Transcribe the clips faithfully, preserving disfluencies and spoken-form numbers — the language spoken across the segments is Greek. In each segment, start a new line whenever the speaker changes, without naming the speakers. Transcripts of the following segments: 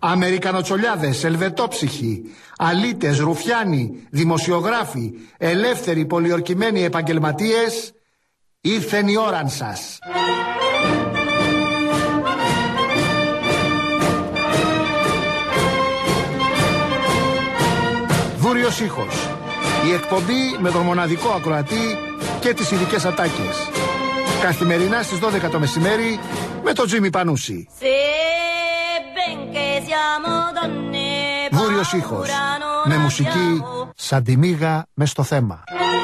Αμερικανοτσολιάδες, ελβετόψυχοι, αλήτες, ρουφιάνοι, δημοσιογράφοι, ελεύθεροι πολιορκημένοι επαγγελματίες, ήρθεν η ώραν σας. Δούριος ήχος. Η εκπομπή με τον μοναδικό ακροατή και τις ειδικές ατάκες. Καθημερινά στις δώδεκα το μεσημέρι με τον Τζίμι Πανούση. Δούριος ήχος. Με μουσική σαν τη μύγα μες στο θέμα.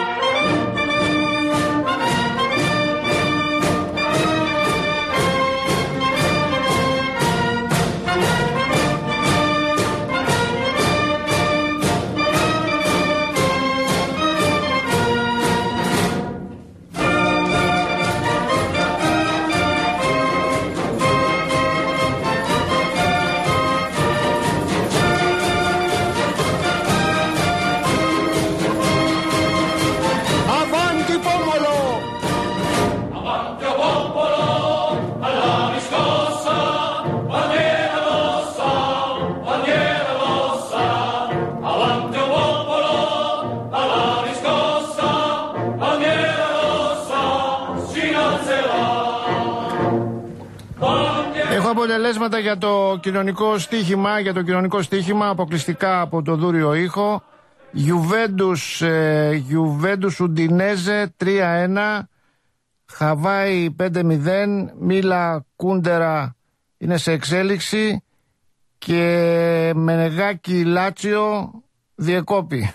Αποτελέσματα για το κοινωνικό στοίχημα, για το κοινωνικό στοίχημα αποκλειστικά από το Δούριο ήχο. Γιουβέντους, ε, Γιουβέντους Ουντινέζε τρία ένα, Χαβάη πέντε μηδέν, Μίλα Κούντερα είναι σε εξέλιξη και Μενεγάκη Λάτσιο διεκόπη.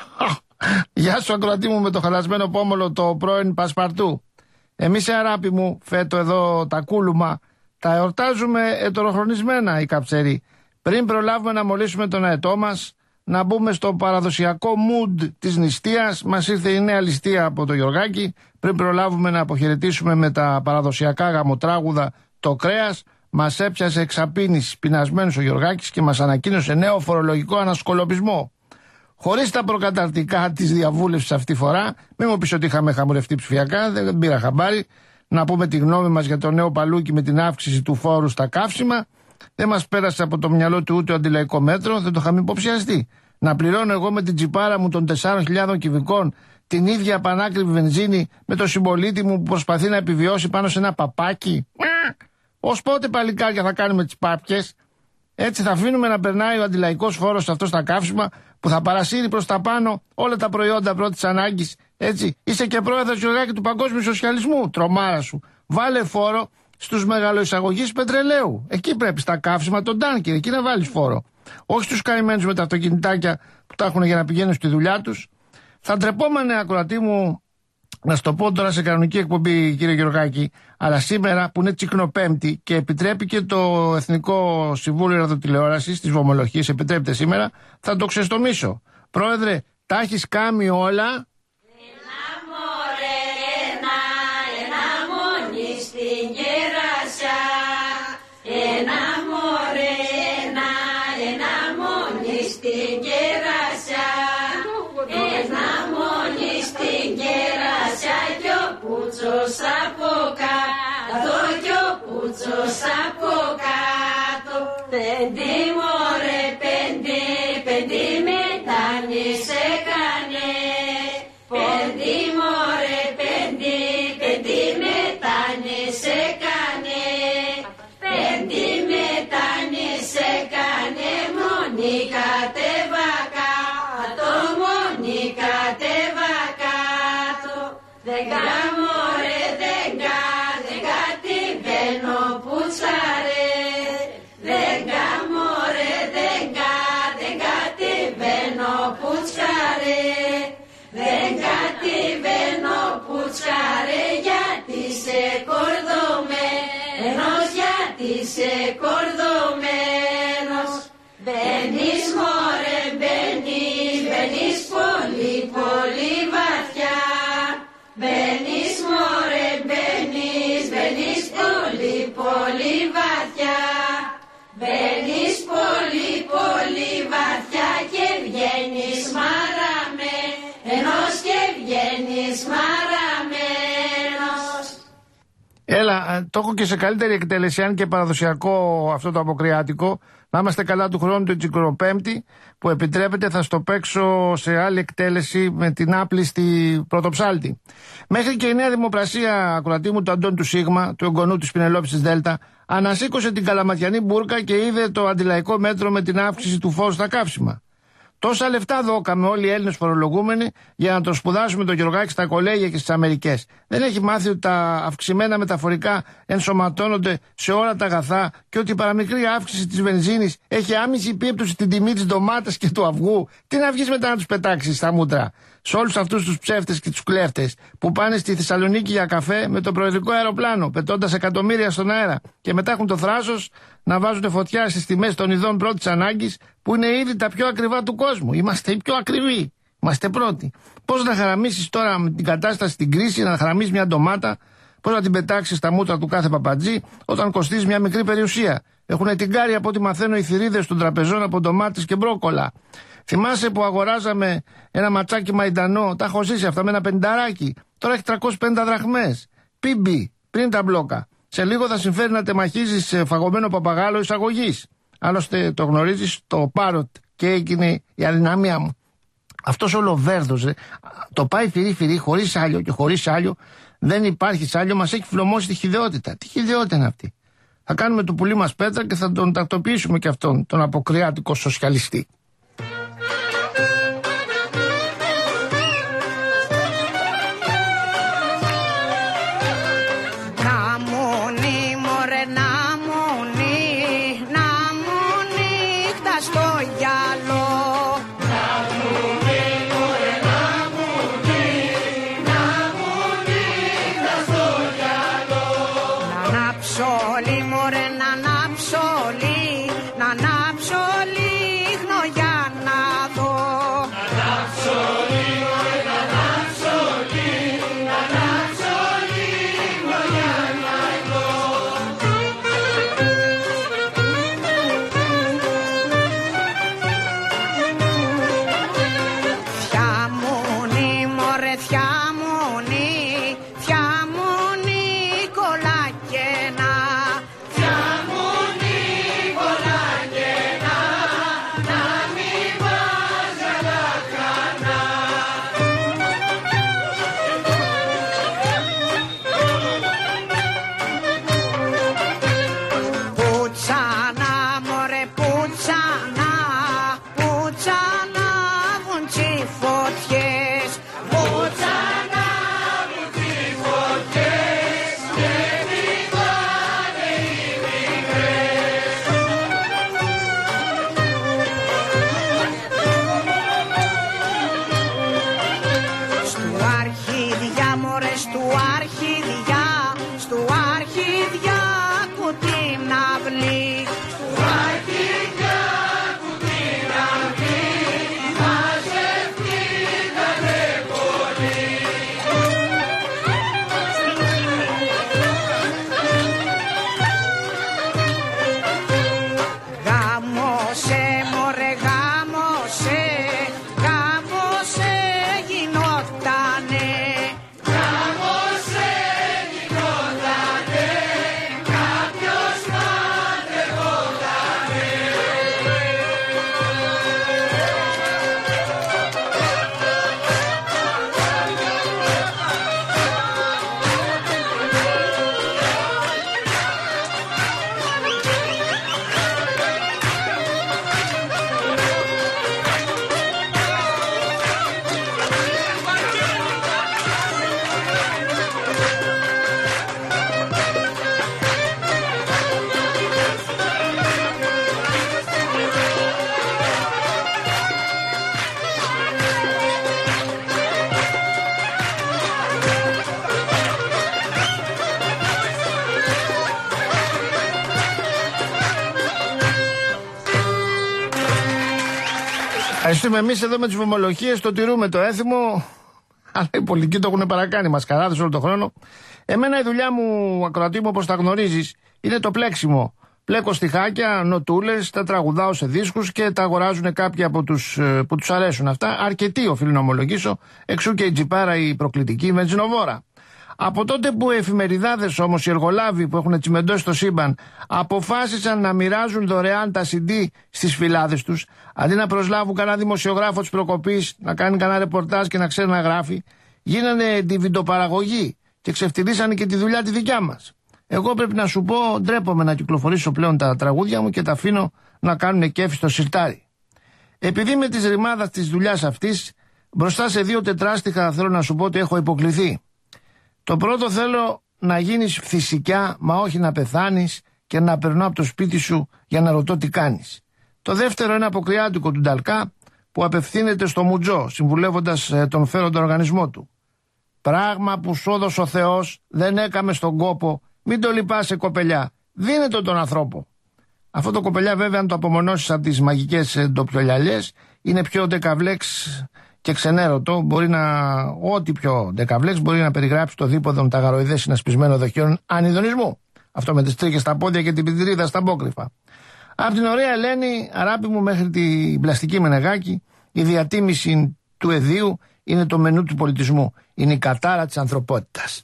Γεια σου ακροατή μου με το χαλασμένο πόμολο το πρώην Πασπαρτού. Εμείς αγάπη μου φέτο εδώ τα κούλουμα τα εορτάζουμε ετεροχρονισμένα οι καψεροί. Πριν προλάβουμε να μολύσουμε τον αετό μας, να μπούμε στο παραδοσιακό mood της νηστείας, μας ήρθε η νέα ληστεία από το Γιωργάκη. Πριν προλάβουμε να αποχαιρετήσουμε με τα παραδοσιακά γαμοτράγουδα το κρέας, μας έπιασε εξαπίνηση πεινασμένος ο Γιωργάκης και μας ανακοίνωσε νέο φορολογικό ανασκολοπισμό. Χωρίς τα προκαταρτικά της διαβούλευσης αυτή τη φορά, μην μου πεις ότι είχαμε χαμουρευτεί ψηφιακά, δεν πήρα χαμπάρι. Να πούμε τη γνώμη μας για το νέο παλούκι με την αύξηση του φόρου στα καύσιμα. Δεν μας πέρασε από το μυαλό του ούτε ο αντιλαϊκό μέτρο, δεν το είχαμε υποψιαστεί. Να πληρώνω εγώ με την τσιπάρα μου των τεσσάρων χιλιάδων κυβικών την ίδια πανάκριβη βενζίνη με το συμπολίτη μου που προσπαθεί να επιβιώσει πάνω σε ένα παπάκι. Ως πότε παλικάρια θα κάνουμε τις πάπιες? Έτσι θα αφήνουμε να περνάει ο αντιλαϊκός φόρος αυτό στα καύσιμα που θα παρασύρει προς τα πάνω όλα τα προϊόντα πρώτης ανάγκης. Έτσι, είσαι και πρόεδρος Γιωργάκη του Παγκόσμιου Σοσιαλισμού, τρομάρα σου. Βάλε φόρο στους μεγαλοεισαγωγείς πετρελαίου. Εκεί πρέπει, στα καύσιμα, τον τάνκερ, εκεί να βάλεις φόρο. Όχι στους καημένους με τα αυτοκινητάκια που τα έχουν για να πηγαίνουν στη δουλειά τους. Θα ντρεπόμανε, ακροατή μου, να σου το πω τώρα σε κανονική εκπομπή, κύριε Γιωργάκη, αλλά σήμερα που είναι Τσικνοπέμπτη και επιτρέπει και το Εθνικό Συμβούλιο Ραδιοτηλεόρασης της Βομολογίας, επιτρέπεται σήμερα, θα το ξεστομίσω. Πρόεδρε, τα έχεις κάνει όλα.
Ένα μωρέ, ένα, ένα μόνοι στην κεράσια. Ένα μόνοι στην κεράσια κι ο Πούτσος από κάτω, κι ο Πούτσος από κάτω. Πέντε μωρέ, πέντε, πέντε μετάνης έκανε. Πέντε μωρέ, πέντε, πέντε μετάνης έκανε. Πέντε μετάνης έκανε, μόνοι κατέβα κάτω, μόνοι κατέβα κάτω. Δέκα μωρέ, δέκα, δέκα κατεβαίνω πουτσαρέ. Δέκα μωρέ, δέκα, δέκα κατεβαίνω πουτσαρέ. Δεν κατεβαίνω πουτσαρέ γιατί σε κορδωμένος, γιατί σε κορδωμένος. Μπαίνεις μωρέ, μπαίνεις, μπαίνεις πολύ πολύ βαθιά. Μπαίνεις μωρέ, μπαίνεις, μπαίνεις πολύ πολύ βαθιά. Μπαίνεις πολύ πολύ βαθιά και βγαίνεις μαραμένος και βγαίνεις μαραμένος.
Έλα, το έχω και σε καλύτερη εκτέλεση, αν και παραδοσιακό αυτό το αποκριάτικο. Να είμαστε καλά του χρόνου, την Τσικροπέμπτη, που επιτρέπεται, θα στο παίξω σε άλλη εκτέλεση με την άπλιστη πρωτοψάλτη. Μέχρι και η Νέα Δημοπρασία, ακροατή μου, του Αντώνη του Σίγμα, του εγγονού της Πινελόπης της Δέλτα, ανασήκωσε την καλαματιανή μπουρκα και είδε το αντιλαϊκό μέτρο με την αύξηση του φόρου στα καύσιμα. Τόσα λεφτά δώκαμε όλοι οι Έλληνες φορολογούμενοι για να το σπουδάσουμε το Γεωργάκη στα κολέγια και στις Αμερικές. Δεν έχει μάθει ότι τα αυξημένα μεταφορικά ενσωματώνονται σε όλα τα αγαθά και ότι η παραμικρή αύξηση της βενζίνης έχει άμεση επίπτωση στην τιμή της ντομάτας και του αυγού. Τι να βγεις μετά να τους πετάξεις στα μούτρα. Σε όλους αυτούς τους ψεύτες και τους κλέφτες που πάνε στη Θεσσαλονίκη για καφέ με το προεδρικό αεροπλάνο, πετώντας εκατομμύρια στον αέρα και μετά έχουν το θράσος να βάζουν φωτιά στις τιμές των ειδών πρώτης ανάγκης που είναι ήδη τα πιο ακριβά του κόσμου. Είμαστε οι πιο ακριβοί. Είμαστε πρώτοι. Πώς να χαραμίσεις τώρα με την κατάσταση στην κρίση, να χαραμίσεις μια ντομάτα, πώς να την πετάξεις στα μούτρα του κάθε παπατζή όταν κοστίζει μια μικρή περιουσία. Έχουν την κάρη, από ό,τι μαθαίνω, οι θηρίδες των τραπεζών από ντομάτες και μπρόκολα. Θυμάσαι που αγοράζαμε ένα ματσάκι μαϊντανό, τα έχω ζήσει αυτά με ένα πενταράκι. Τώρα έχει τριακόσιες πενήντα δραχμές. πι μπι, πριν τα μπλόκα. Σε λίγο θα συμφέρει να τεμαχίζεις φαγωμένο παπαγάλο εισαγωγής. Άλλωστε το γνωρίζεις, το πάροτ και έγινε η αδυναμία μου. Αυτός όλο βέρδος, ε, το πάει φυρί-φυρί, χωρίς άλλο και χωρίς άλλο. Δεν υπάρχει άλλο, μας έχει φλωμώσει τη χυδαιότητα. Τι χυδαιότητα είναι αυτή. Θα κάνουμε το πουλί μας πέτρα και θα τον τακτοποιήσουμε και αυτόν, τον αποκριάτικο σοσιαλιστή. Ευχαριστούμε. Εμείς εδώ με τις βομολογίες το τηρούμε το έθιμο, αλλά οι πολιτικοί το έχουν παρακάνει, μασκαράδες όλο τον χρόνο. Εμένα η δουλειά μου, ακροατή μου, όπως τα γνωρίζεις, είναι το πλέξιμο. Πλέκω στιχάκια, νοτούλες, τα τραγουδάω σε δίσκους και τα αγοράζουν κάποιοι από τους που τους αρέσουν αυτά. Αρκετοί, οφείλω να ομολογήσω, εξού και η τζιπάρα η προκλητική βενζινοβόρα. Από τότε που οι εφημεριδάδες όμως, οι εργολάβοι που έχουν τσιμεντώσει το σύμπαν, αποφάσισαν να μοιράζουν δωρεάν τα σι ντι στις φυλάδες τους, αντί να προσλάβουν κανένα δημοσιογράφο της προκοπής, να κάνει κανένα ρεπορτάζ και να ξέρει να γράφει, γίνανε τη βιντεοπαραγωγή και ξεφτυλίσανε και τη δουλειά τη δικιά μας. Εγώ πρέπει να σου πω, ντρέπομαι να κυκλοφορήσω πλέον τα τραγούδια μου και τα αφήνω να κάνουν κέφι στο σιρτάρι. Επειδή με τη ρημάδα της δουλειάς αυτής, μπροστά σε δύο τετράστιχα θέλω να σου πω ότι έχω υποκληθεί. Το πρώτο, θέλω να γίνεις φυσικά, μα όχι να πεθάνεις και να περνώ από το σπίτι σου για να ρωτώ τι κάνεις. Το δεύτερο είναι αποκριάτικο του Νταλκά που απευθύνεται στο Μουτζό, συμβουλεύοντας ε, τον φέροντα οργανισμό του. Πράγμα που σου έδωσε ο Θεός δεν έκαμε στον κόπο, μην το λυπάσαι κοπελιά, δίνε το τον ανθρώπο. Αυτό το κοπελιά βέβαια, αν το απομονώσεις από τις μαγικές ε, ντοπιολιαλιές, είναι πιο ντεκαβλέξ και ξενέρωτο, μπορεί να, ό,τι πιο ντεκαβλέξ μπορεί να περιγράψει το δίποδον ταγαροειδές συνασπισμένο δοχείων ανειδονισμού. Αυτό με τις τρίχες στα πόδια και την πιτρίδα στα απόκρυφα. Από την ωραία Ελένη, αγάπη μου, μέχρι την πλαστική Μενεγάκη, η διατίμηση του εδίου είναι το μενού του πολιτισμού. Είναι η κατάρα της ανθρωπότητας.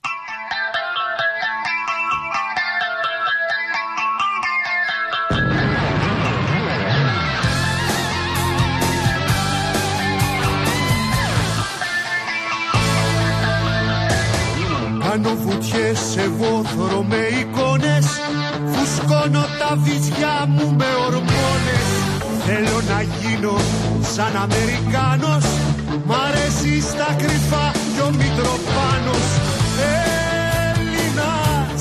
Κάνω βουτιές σε βόθρο με εικόνες, φουσκώνω τα βυζιά μου με ορμόνες. Θέλω να γίνω σαν Αμερικάνος, μ' αρέσει στα κρυφά κι ο Μητροπάνος. Έλληνας,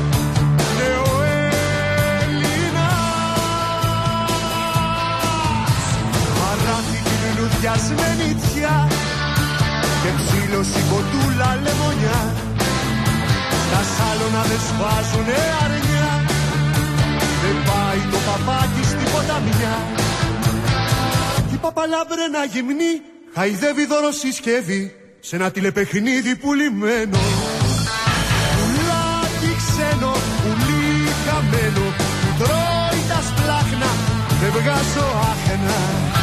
νεοέλληνας, παράθη την λουδιασμένη τιά και ψήλωση κοντούλα λεμονιά. Τα σάλωνα δεν σφάζουνε αρνιά, δεν πάει το παπάκι στην ποταμιά. Κι η παπαλάμπρενα γυμνή χαϊδεύει δωροσυσκεύη σε ένα τηλεπαιχνίδι πουλημένο. Πουλάκι ξένο, πουλί χαμένο, που τρώει τα σπλάχνα, δεν βγάζω άχνα.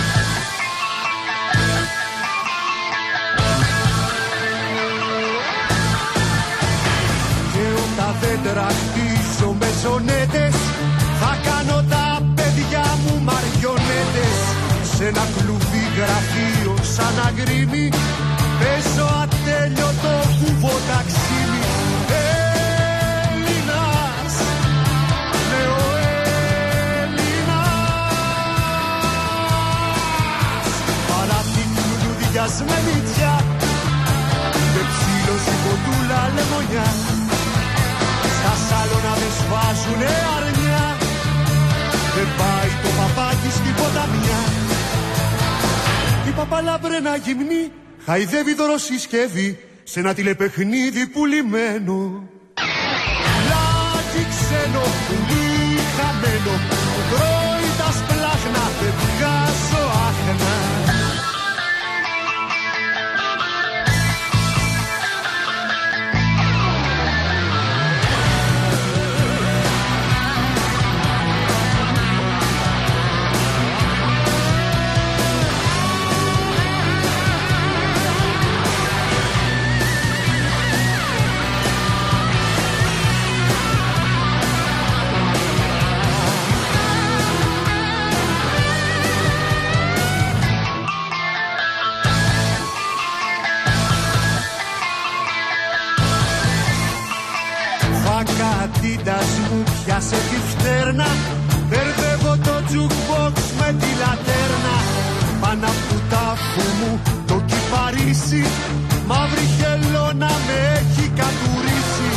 Δεν τραχτίζω με ζωνέτες, θα κάνω τα παιδιά μου μαριονέτες. Σ' ένα κλουβί γραφείο σαν αγρίμι, παίζω ατέλειωτο κουβοταξίμι. Έλληνας, νεοέλληνας, παράθη λουδιασμένη τιά και ψήλωση κοντούλα λεμονιά. Τα σάλωνα δεν σφάζουνε αρνιά, δεν πάει το παπάκι στην ποταμιά. Η παπαλάμπρενα γυμνή χαϊδεύει δωροσυσκεύη σε ένα τηλεπαιχνίδι πουλημένο. Λάκι ξένο, πουλί χαμένο, που τρώει τα σπλάχνα, δεν βγάζω άχνα. Κατήτας μου πιάσε τη φτέρνα, μπερδεύω το jukebox με τη λατέρνα. Πάνω από του τάφου μου το κυπαρίσι, μαύρη χελώνα με έχει κατουρίσει.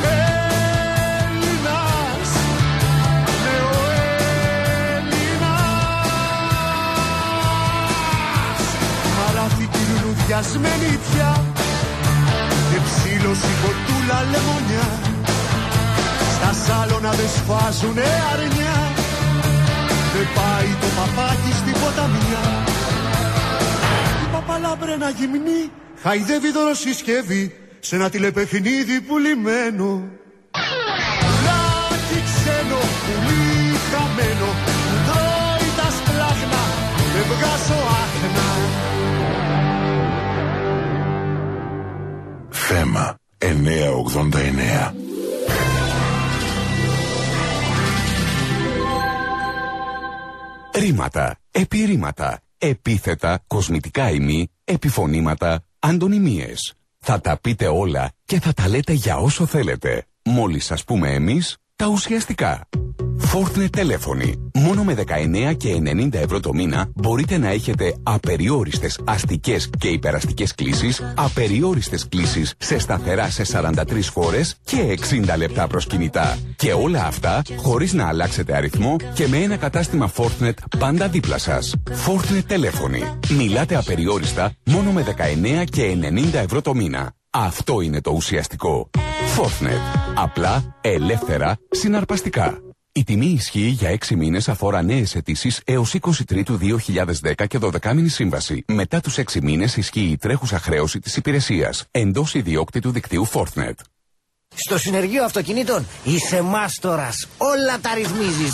Έλληνας, νεοέλληνας, παράθηκη λουλουδιασμένη πια και ψήλωση κοντούλα λεμονιά. Τα σάλωνα δεν σφάζουνε αρνιά, δεν πάει το παπάκι στην ποταμιά. Η παπαλάμπρενα γυμνή χαϊδεύει δωροσυσκεύη σε ένα τηλεπαιχνίδι πουλημένο. Πουλάκι ξένο, πουλί χαμένο, που τρώει τα σπλάχνα, δεν βγάζω άχνα.
Θέμα εννιά. εννιά ογδόντα εννιά.
Ρήματα, επιρρήματα, επίθετα, κοσμητικά ημί, επιφωνήματα, αντωνυμίες. Θα τα πείτε όλα και θα τα λέτε για όσο θέλετε. Μόλις σας πούμε εμείς τα ουσιαστικά. Fortnet τηλέφωνοι. Μόνο με δεκαεννιά και ενενήντα ευρώ το μήνα μπορείτε να έχετε απεριόριστες αστικές και υπεραστικές κλήσεις, απεριόριστες κλήσεις σε σταθερά σε σαράντα τρεις χώρες και εξήντα λεπτά προς κινητά. Και όλα αυτά χωρίς να αλλάξετε αριθμό και με ένα κατάστημα Fortnet πάντα δίπλα σας. Fortnet τηλέφωνοι. Μιλάτε απεριόριστα μόνο με δεκαεννιά και ενενήντα ευρώ το μήνα. Αυτό είναι το ουσιαστικό. Fortnet. Απλά, ελεύθερα, συναρπαστικά. Η τιμή ισχύει για έξι μήνες αφορά νέες αιτήσεις έως είκοσι τρίτου δύο χιλιάδες δέκα και δωδεκάμηνη σύμβαση. Μετά τους έξι μήνες ισχύει η τρέχουσα χρέωση της υπηρεσίας. Εντός ιδιόκτητου δικτύου Fortnet.
Στο συνεργείο αυτοκινήτων είσαι μάστορας. Όλα τα ρυθμίζεις.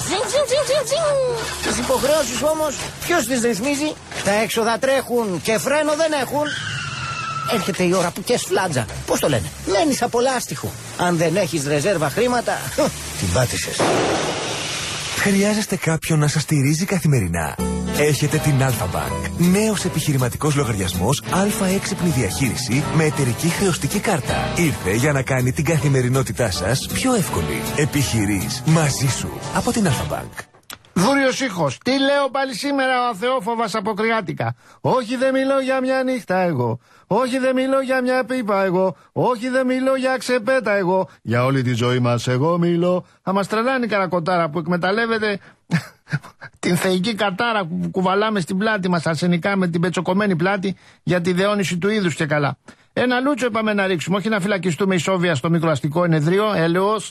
Τις υποχρεώσεις όμως ποιος τις ρυθμίζει? Τα έξοδα τρέχουν και φρένο δεν έχουν. Έρχεται η ώρα που κες φλάτζα. Πώς το λένε? Μένεις από λάστιχο. Αν δεν έχεις ρεζέρβα χρήματα, την πάτησες.
Χρειάζεστε κάποιον να σας στηρίζει καθημερινά? Έχετε την Alpha-Bank. Νέος επιχειρηματικός λογαριασμός, αλφα έξυπνη διαχείριση με εταιρική χρεωστική κάρτα. Ήρθε για να κάνει την καθημερινότητά σας πιο εύκολη. Επιχειρείς μαζί σου από την Alpha-Bank.
Βούριος ήχος. Τι λέω πάλι σήμερα ο αθεόφοβας από Κρυάτικα? Όχι, δεν μιλώ για μια νύχτα εγώ. Όχι, δεν μιλώ για μια πίπα εγώ. Όχι, δεν μιλώ για ξεπέτα εγώ. Για όλη τη ζωή μας εγώ μιλώ. Θα μας τρελάνει η καρακοτάρα που εκμεταλλεύεται την θεϊκή κατάρα που κουβαλάμε στην πλάτη μας αρσενικά με την πετσοκομμένη πλάτη για τη δεόνιση του είδους και καλά. Ένα λούτσο είπαμε να ρίξουμε, όχι να φυλακιστούμε ισόβια στο μικροαστικό ενεδρίο. Έλεος.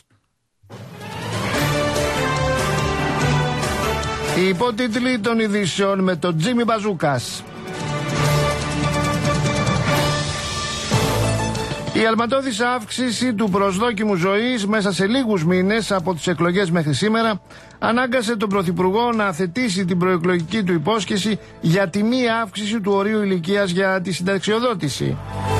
Οι υπότιτλοι των ειδήσεων με τον Τζίμι Μπαζούκας. Η αλματώδης αύξηση του προσδόκιμου ζωής μέσα σε λίγους μήνες από τις εκλογές μέχρι σήμερα ανάγκασε τον Πρωθυπουργό να αθετήσει την προεκλογική του υπόσχεση για τη μη αύξηση του ορίου ηλικίας για τη συνταξιοδότηση.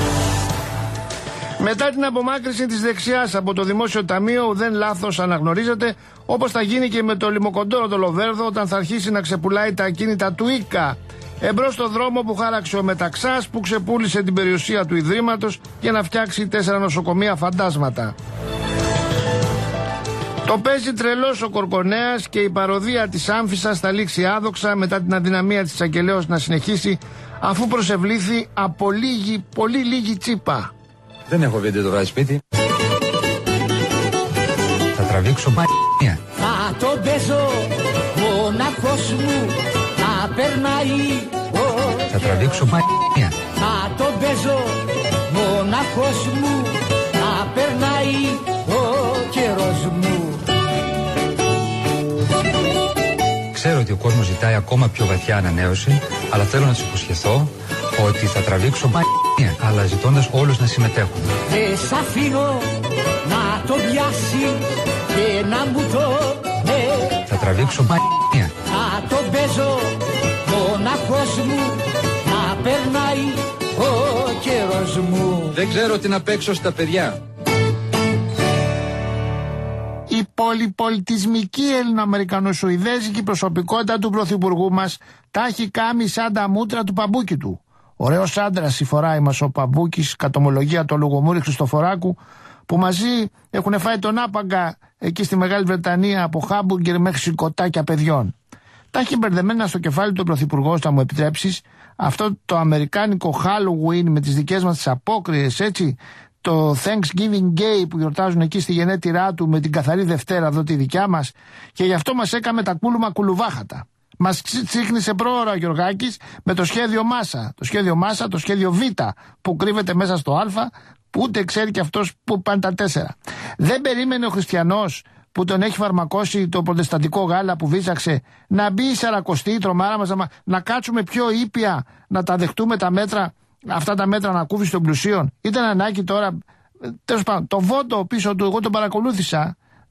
Μετά την απομάκρυνση της δεξιάς από το Δημόσιο Ταμείο, ουδέν λάθος αναγνωρίζεται, όπως θα γίνει και με το λιμοκοντόρο το Λοβέρδο όταν θα αρχίσει να ξεπουλάει τα ακίνητα του Ίκα. Εμπρός στο δρόμο που χάραξε ο Μεταξάς που ξεπούλησε την περιουσία του Ιδρύματος για να φτιάξει τέσσερα νοσοκομεία φαντάσματα. Το παίζει τρελός ο Κορκονέας και η παροδία της Άμφισσας θα λήξει άδοξα μετά την αδυναμία της Αγγελέως να συνεχίσει αφού προσευλήθη από λίγη, πολύ λίγη τσίπα.
Δεν έχω βίντεο το βράδυ σπίτι. Θα τραβήξω μ***ια.
Θα το παίζω μοναχός μου να περνάει.
Θα τραβήξω μ***ια.
Θα το παίζω μοναχός μου να περνάει ο καιρός μου.
Ξέρω ότι ο κόσμος ζητάει ακόμα πιο βαθιά ανανέωση, αλλά θέλω να τους υποσχεθώ ότι θα τραβήξω μ***ια, αλλά ζητώντας όλους να συμμετέχουν.
Δεν σ' αφήνω να το πιάσει και να μου το ναι.
Θα τραβήξω μ***ια.
Θα το παίζω μοναχός μου να περνάει ο καιρός μου.
Δεν ξέρω τι να παίξω στα παιδιά.
Η πολυπολιτισμική ελληνοαμερικανοσουηδέζικη προσωπικότητα του Πρωθυπουργού μας τα έχει κάμει σαν τα μούτρα του παμπούκι του. Ωραίος άντρας η φοράει μας ο Παμπούκης, κατ' ομολογία του Λογομούρη Χριστοφοράκου, που μαζί έχουν φάει τον άπαγκα εκεί στη Μεγάλη Βρετανία από χάμπουργκερ μέχρι σηκωτάκια παιδιών. Τα έχει μπερδεμένα στο κεφάλι του Πρωθυπουργός, θα μου επιτρέψεις, αυτό το αμερικάνικο Halloween με τις δικές μας τις απόκριες, έτσι, το Thanksgiving Day που γιορτάζουν εκεί στη γενέτειρά του με την καθαρή Δευτέρα εδώ τη δικιά μας, και γι' αυτό μας έκαμε τα κούλουμα κουλουβάχατα. Μας τσίχνησε πρόωρα ο Γιωργάκης με το σχέδιο Μάσα. Το σχέδιο Μάσα, το σχέδιο Β που κρύβεται μέσα στο Α, που ούτε ξέρει και αυτός που πάνε τα τέσσερα. Δεν περίμενε ο χριστιανός που τον έχει φαρμακώσει το προτεσταντικό γάλα που βίζαξε να μπει η σαρακοστή, η τρομάρα μας, να, να κάτσουμε πιο ήπια, να τα δεχτούμε τα μέτρα, αυτά τα μέτρα ανακούφιση των πλουσίων. Ήταν ανάγκη τώρα, τέλος πάντων, το βότο πίσω του, εγώ τον παρακολούθησα,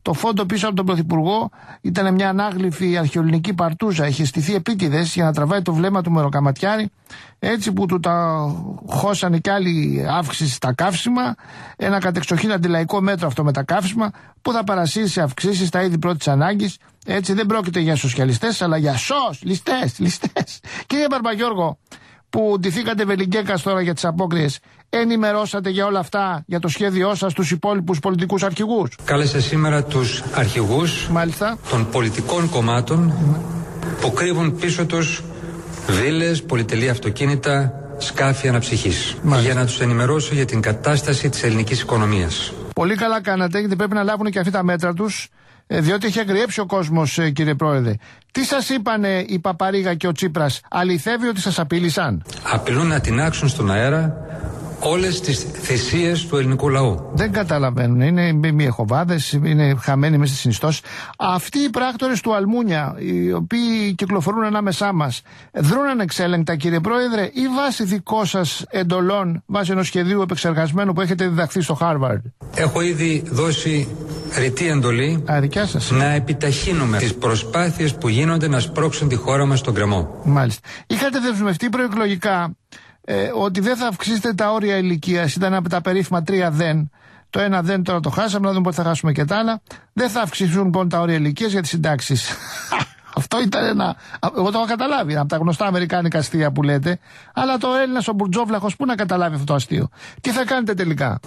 Το φόντο πίσω από τον Πρωθυπουργό ήταν μια ανάγλυφη αρχαιοελληνική παρτούζα. Είχε στηθεί επίτηδες για να τραβάει το βλέμμα του μεροκαματιάρη, έτσι που του τα χώσανε κι άλλη αύξηση στα καύσιμα. Ένα κατεξοχήν αντιλαϊκό μέτρο αυτό με τα καύσιμα, που θα παρασύρει σε αυξήσεις στα είδη πρώτης ανάγκης. Έτσι δεν πρόκειται για σοσιαλιστές, αλλά για σως, ληστές, ληστές. Κύριε Μπαρμπαγιώργο, που ντυθήκατε βελιγκέκας τώρα για τις απόκριες, ενημερώσατε για όλα αυτά, για το σχέδιό σας, τους υπόλοιπους πολιτικούς αρχηγούς?
Κάλεσα σήμερα τους αρχηγούς
Μάλιστα.
των πολιτικών κομμάτων που κρύβουν πίσω τους βίλες, πολυτελή αυτοκίνητα, σκάφη αναψυχής. Μάλιστα. Για να τους ενημερώσω για την κατάσταση της ελληνικής οικονομίας.
Πολύ καλά κάνατε, γιατί πρέπει να λάβουν και αυτοί τα μέτρα τους, διότι έχει αγριέψει ο κόσμος, κύριε Πρόεδρε. Τι σας είπανε η Παπαρίγα και ο Τσίπρας? Αληθεύει ότι σας απείλησαν?
Απειλούν να τινάξουν στον αέρα όλες τις θυσίες του ελληνικού λαού.
Δεν καταλαβαίνουν. Είναι μη εχοβάδες, είναι χαμένοι μέσα στις συνιστώσεις. Αυτοί οι πράκτορες του Αλμούνια, οι οποίοι κυκλοφορούν ανάμεσά μας, δρούν ανεξέλεγκτα, κύριε Πρόεδρε, ή βάσει δικό σας εντολών, βάσει ενός σχεδίου επεξεργασμένου που έχετε διδαχθεί στο Χάρβαρντ?
Έχω ήδη δώσει ρητή εντολή
Α, δικιά σας.
να επιταχύνουμε τις προσπάθειες που γίνονται να σπρώξουν τη χώρα μας στον κρεμό.
Μάλιστα. Είχατε δεσμευτεί προεκλογικά Ε, ότι δεν θα αυξήσετε τα όρια ηλικίας. Ήταν από τα περίφημα τρία δεν. Το ένα δεν τώρα το χάσαμε, να δούμε πότε θα χάσουμε και τα άλλα. Δεν θα αυξηθούν λοιπόν τα όρια ηλικίας για τις συντάξεις. Αυτό ήταν ένα. Εγώ το έχω καταλάβει, από τα γνωστά αμερικάνικα αστεία που λέτε. Αλλά το Έλληνας ο Μπουρτζόβλαχος πού να καταλάβει αυτό το αστείο? Τι θα κάνετε τελικά?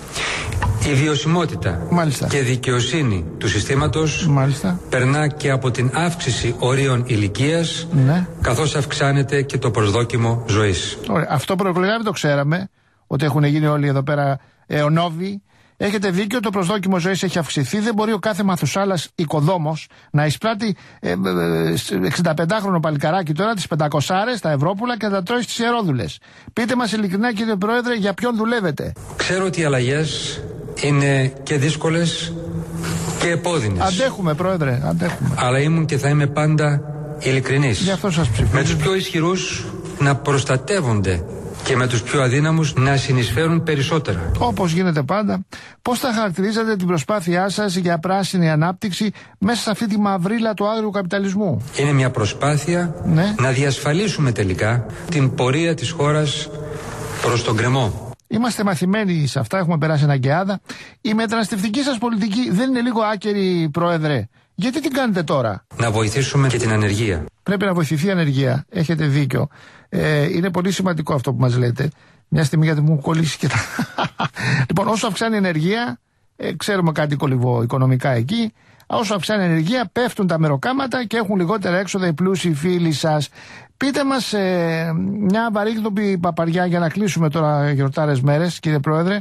Η βιωσιμότητα
Μάλιστα.
και δικαιοσύνη του συστήματος
Μάλιστα.
περνά και από την αύξηση ορίων ηλικίας,
ναι. καθώς
αυξάνεται και το προσδόκιμο ζωής.
Ωραία. Αυτό προεκλογικά δεν το ξέραμε, ότι έχουν γίνει όλοι εδώ πέρα αιωνόβοι. Έχετε δίκιο, το προσδόκιμο ζωής έχει αυξηθεί. Δεν μπορεί ο κάθε Μαθουσάλας οικοδόμος να εισπράττει ε, ε, εξηνταπεντάχρονο παλικαράκι τώρα τις πεντακόσαρες στα Ευρώπουλα και να τα τρώει στις ιερόδουλες. Πείτε μας ειλικρινά, κύριε Πρόεδρε, για ποιον δουλεύετε?
Ξέρω ότι οι αλλαγές είναι και δύσκολες και επώδυνες.
Αντέχουμε, Πρόεδρε, αντέχουμε.
Αλλά ήμουν και θα είμαι πάντα ειλικρινής.
Γι' αυτό σας ψηφίζω.
Με τους πιο ισχυρούς να προστατεύονται και με τους πιο αδύναμους να συνεισφέρουν περισσότερα.
Όπως γίνεται πάντα. Πώς θα χαρακτηρίζετε την προσπάθειά σας για πράσινη ανάπτυξη μέσα σε αυτή τη μαυρίλα του άγριου καπιταλισμού?
Είναι μια προσπάθεια
ναι.
να διασφαλίσουμε τελικά την πορεία της χώρας προς τον κρεμό.
Είμαστε μαθημένοι σε αυτά, έχουμε περάσει αναγκαιάδα. Η μεταναστευτική σας πολιτική δεν είναι λίγο άκερη, Πρόεδρε? Γιατί την κάνετε τώρα?
Να βοηθήσουμε και την ανεργία.
Πρέπει να βοηθηθεί η ανεργία. Έχετε δίκιο. Ε, είναι πολύ σημαντικό αυτό που μας λέτε. Μια στιγμή, γιατί μου κολλήσει και τα. Λοιπόν, όσο αυξάνει η ενεργεία, ε, ξέρουμε κάτι κολυβό οικονομικά εκεί. Όσο αυξάνει η ενεργεία, πέφτουν τα μεροκάματα και έχουν λιγότερα έξοδα οι πλούσιοι φίλοι σας. Πείτε μας ε, μια βαρύγδουπη παπαριά για να κλείσουμε τώρα γιορτάρες μέρες, κύριε Πρόεδρε.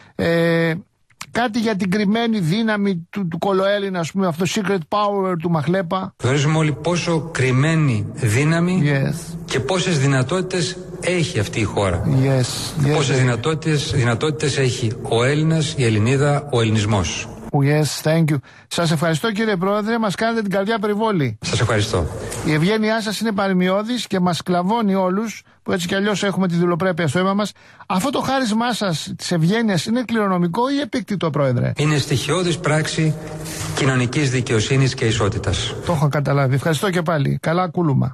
Ε, κάτι για την κρυμμένη δύναμη του, του Κολοέλληνα, ας πούμε, αυτό το secret power του Μαχλέπα.
Γνωρίζουμε όλοι πόσο κρυμμένη δύναμη
yes.
και πόσες δυνατότητες έχει αυτή η χώρα.
Yes. Yes.
Πόσες δυνατότητες, δυνατότητες έχει ο Έλληνας, η Ελληνίδα, ο ελληνισμός.
Yes, thank you. Σας ευχαριστώ, κύριε Πρόεδρε, μας κάνετε την καρδιά περιβόλη.
Σας ευχαριστώ.
Η ευγένειά σας είναι παρημιώδης και μας σκλαβώνει όλους, που έτσι κι αλλιώς έχουμε τη δουλοπρέπεια στο αίμα μας. Αυτό το χάρισμά σας της ευγένειας είναι κληρονομικό ή επίκτητο, Πρόεδρε?
Είναι στοιχειώδης πράξη κοινωνικής δικαιοσύνης και ισότητας.
Το έχω καταλάβει. Ευχαριστώ και πάλι. Καλά κούλουμα.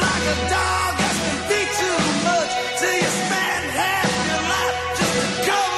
Go!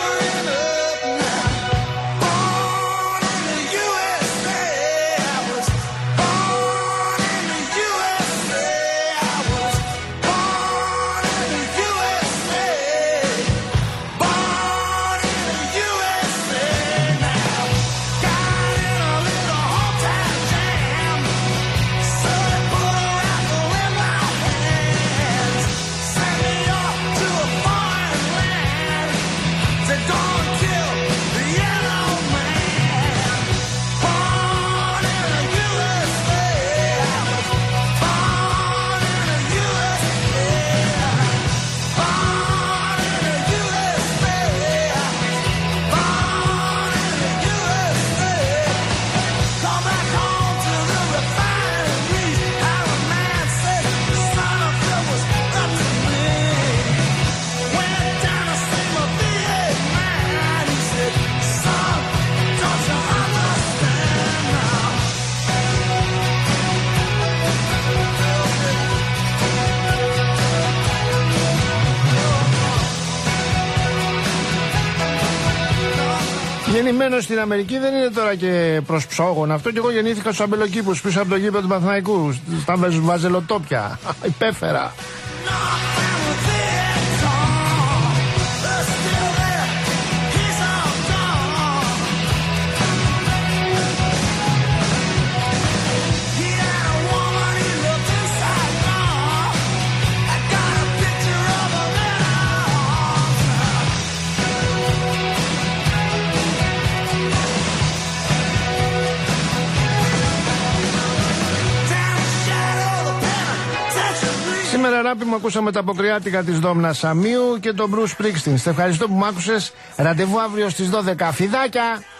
Γεννημένος στην Αμερική δεν είναι τώρα και προς ψόγον. Αυτό και εγώ γεννήθηκα στους αμπελοκήπους πίσω από το γήπεδο του Παναθηναϊκού, στα βαζελοτόπια. Υπέφερα. Σήμερα, Ράπη μου, ακούσαμε τα αποκριάτικα της Δόμνας Σαμίου και τον Bruce Springsteen. Σε ευχαριστώ που μ' άκουσες. Ραντεβού αύριο στις δώδεκα. Φιδάκια!